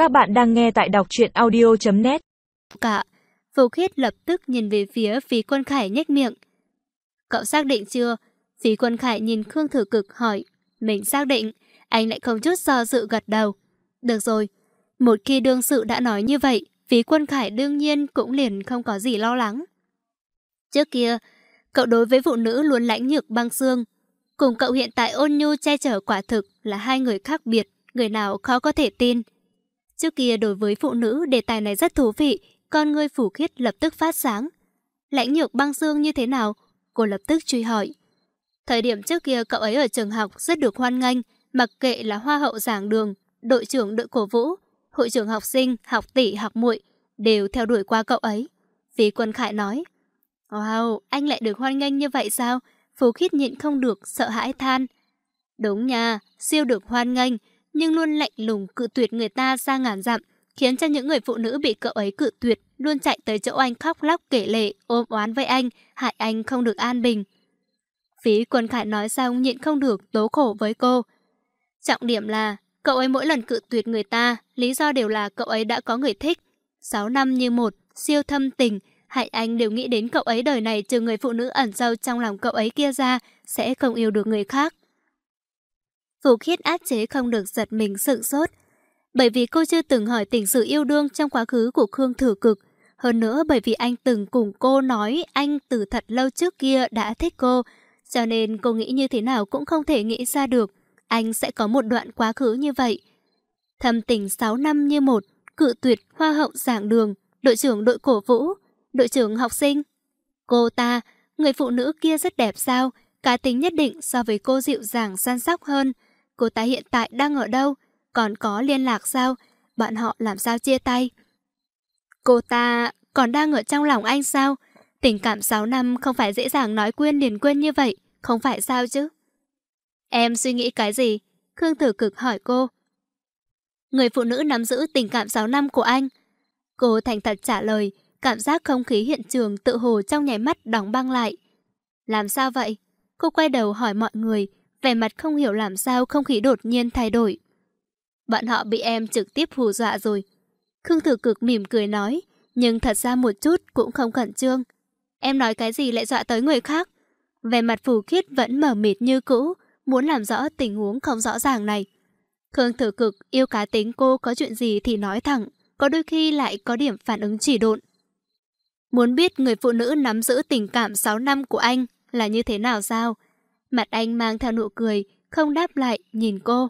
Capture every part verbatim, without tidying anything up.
Các bạn đang nghe tại đọc truyện audio chấm net. Cả, Phù Khiết lập tức nhìn về phía Phí Quân Khải nhếch miệng. Cậu xác định chưa? Phí Quân Khải nhìn Khương Thử Cực hỏi. Mình xác định. Anh lại không chút do dự gật đầu. Được rồi. Một khi đương sự đã nói như vậy, Phí Quân Khải đương nhiên cũng liền không có gì lo lắng. Trước kia, cậu đối với phụ nữ luôn lãnh nhược băng xương. Cùng cậu hiện tại ôn nhu che chở quả thực là hai người khác biệt, người nào khó có thể tin. Trước kia đối với phụ nữ, đề tài này rất thú vị, con ngươi Phù Khiết lập tức phát sáng. Lãnh nhược băng xương như thế nào? Cô lập tức truy hỏi. Thời điểm trước kia cậu ấy ở trường học rất được hoan nghênh, mặc kệ là hoa hậu giảng đường, đội trưởng đội cổ vũ, hội trưởng học sinh, học tỷ, học muội đều theo đuổi qua cậu ấy. Phí Quân Khải nói. Wow, anh lại được hoan nghênh như vậy sao? Phù Khiết nhịn không được, sợ hãi than. Đúng nha, siêu được hoan nghênh, nhưng luôn lạnh lùng cự tuyệt người ta xa ngàn dặm, khiến cho những người phụ nữ bị cậu ấy cự tuyệt luôn chạy tới chỗ anh khóc lóc kể lể, ôm oán với anh, hại anh không được an bình. Phí Quân Khải nói xong nhịn không được tố khổ với cô. Trọng điểm là cậu ấy mỗi lần cự tuyệt người ta, lý do đều là cậu ấy đã có người thích. Sáu năm như một, siêu thâm tình, hại anh đều nghĩ đến cậu ấy đời này trừ người phụ nữ ẩn sâu trong lòng cậu ấy kia ra sẽ không yêu được người khác. Phù Khiết áp chế không được giật mình sửng sốt, bởi vì cô chưa từng hỏi tình sự yêu đương trong quá khứ của Khương Thử Cực. Hơn nữa bởi vì anh từng cùng cô nói anh từ thật lâu trước kia đã thích cô, cho nên cô nghĩ như thế nào cũng không thể nghĩ ra được anh sẽ có một đoạn quá khứ như vậy. Thâm tình sáu năm như một, cự tuyệt hoa hậu giảng đường, đội trưởng đội cổ vũ, đội trưởng học sinh. Cô ta, người phụ nữ kia rất đẹp sao? Cá tính nhất định so với cô dịu dàng săn sóc hơn. Cô ta hiện tại đang ở đâu? Còn có liên lạc sao? Bọn họ làm sao chia tay? Cô ta còn đang ở trong lòng anh sao? Tình cảm sáu năm không phải dễ dàng nói quên liền quên như vậy, không phải sao chứ? Em suy nghĩ cái gì? Khương Thử Cực hỏi cô. Người phụ nữ nắm giữ tình cảm sáu năm của anh. Cô thành thật trả lời, cảm giác không khí hiện trường tự hồ trong nháy mắt đóng băng lại. Làm sao vậy? Cô quay đầu hỏi mọi người, vẻ mặt không hiểu làm sao không khí đột nhiên thay đổi. Bọn họ bị em trực tiếp hù dọa rồi. Khương Thử Cực mỉm cười nói, nhưng thật ra một chút cũng không khẩn trương. Em nói cái gì lại dọa tới người khác? Vẻ mặt Phù Khiết vẫn mờ mịt như cũ, muốn làm rõ tình huống không rõ ràng này. Khương Thử Cực yêu cá tính cô có chuyện gì thì nói thẳng, có đôi khi lại có điểm phản ứng chỉ độn. Muốn biết người phụ nữ nắm giữ tình cảm sáu năm của anh là như thế nào sao? Mặt anh mang theo nụ cười, không đáp lại, nhìn cô.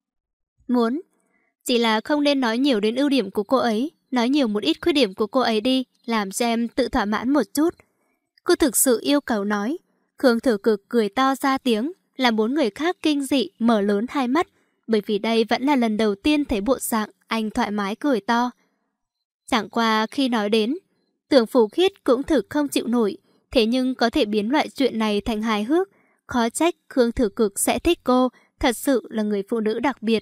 Muốn. Chỉ là không nên nói nhiều đến ưu điểm của cô ấy, nói nhiều một ít khuyết điểm của cô ấy đi, làm cho em tự thỏa mãn một chút. Cô thực sự yêu cầu nói. Khương Thử Cực cười to ra tiếng, làm bốn người khác kinh dị mở lớn hai mắt, bởi vì đây vẫn là lần đầu tiên thấy bộ dạng anh thoải mái cười to. Chẳng qua khi nói đến, tưởng Phù Khiết cũng thực không chịu nổi, thế nhưng có thể biến loại chuyện này thành hài hước, khó trách Khương Thử Cực sẽ thích cô, thật sự là người phụ nữ đặc biệt.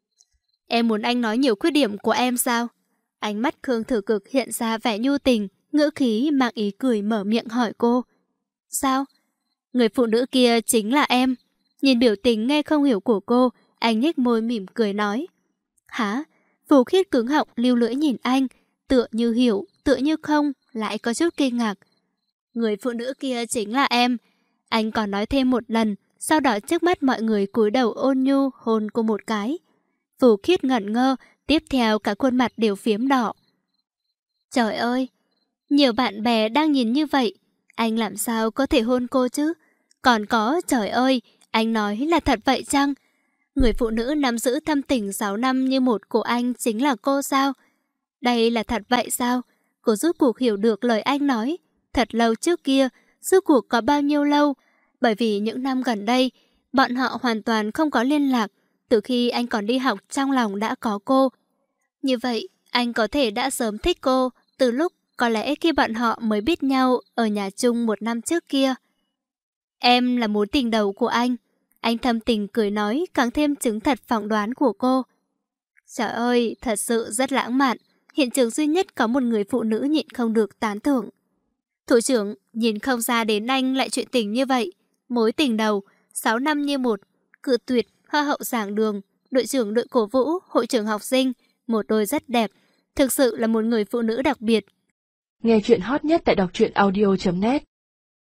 Em muốn anh nói nhiều khuyết điểm của em sao? Ánh mắt Khương Thử Cực hiện ra vẻ nhu tình, ngữ khí mang ý cười mở miệng hỏi cô. Sao? Người phụ nữ kia chính là em. Nhìn biểu tình nghe không hiểu của cô, anh nhếch môi mỉm cười nói. Hả? Phù Khiết cứng họng lưu lưỡi nhìn anh, tựa như hiểu, tựa như không, lại có chút kinh ngạc. Người phụ nữ kia chính là em. Anh còn nói thêm một lần, sau đó trước mắt mọi người cúi đầu ôn nhu hôn cô một cái. Phù Khiết ngẩn ngơ, tiếp theo cả khuôn mặt đều phiếm đỏ. Trời ơi, nhiều bạn bè đang nhìn như vậy, anh làm sao có thể hôn cô chứ? Còn có, trời ơi, anh nói là thật vậy chăng? Người phụ nữ nắm giữ thâm tình sáu năm như một của anh chính là cô sao? Đây là thật vậy sao? Cô rốt cuộc hiểu được lời anh nói. Thật lâu trước kia, rốt cuộc có bao nhiêu lâu? Bởi vì những năm gần đây, bọn họ hoàn toàn không có liên lạc. Từ khi anh còn đi học trong lòng đã có cô. Như vậy, anh có thể đã sớm thích cô từ lúc có lẽ khi bọn họ mới biết nhau ở nhà chung một năm trước kia. Em là mối tình đầu của anh. Anh thâm tình cười nói, càng thêm chứng thật phỏng đoán của cô. Trời ơi, thật sự rất lãng mạn. Hiện trường duy nhất có một người phụ nữ nhịn không được tán thưởng. Thủ trưởng, nhìn không ra đến anh lại chuyện tình như vậy. Mối tình đầu, sáu năm như một, cự tuyệt, hoa hậu giảng đường, đội trưởng đội cổ vũ, hội trưởng học sinh, một đôi rất đẹp. Thực sự là một người phụ nữ đặc biệt. Nghe chuyện hot nhất tại đọc truyện audio chấm net.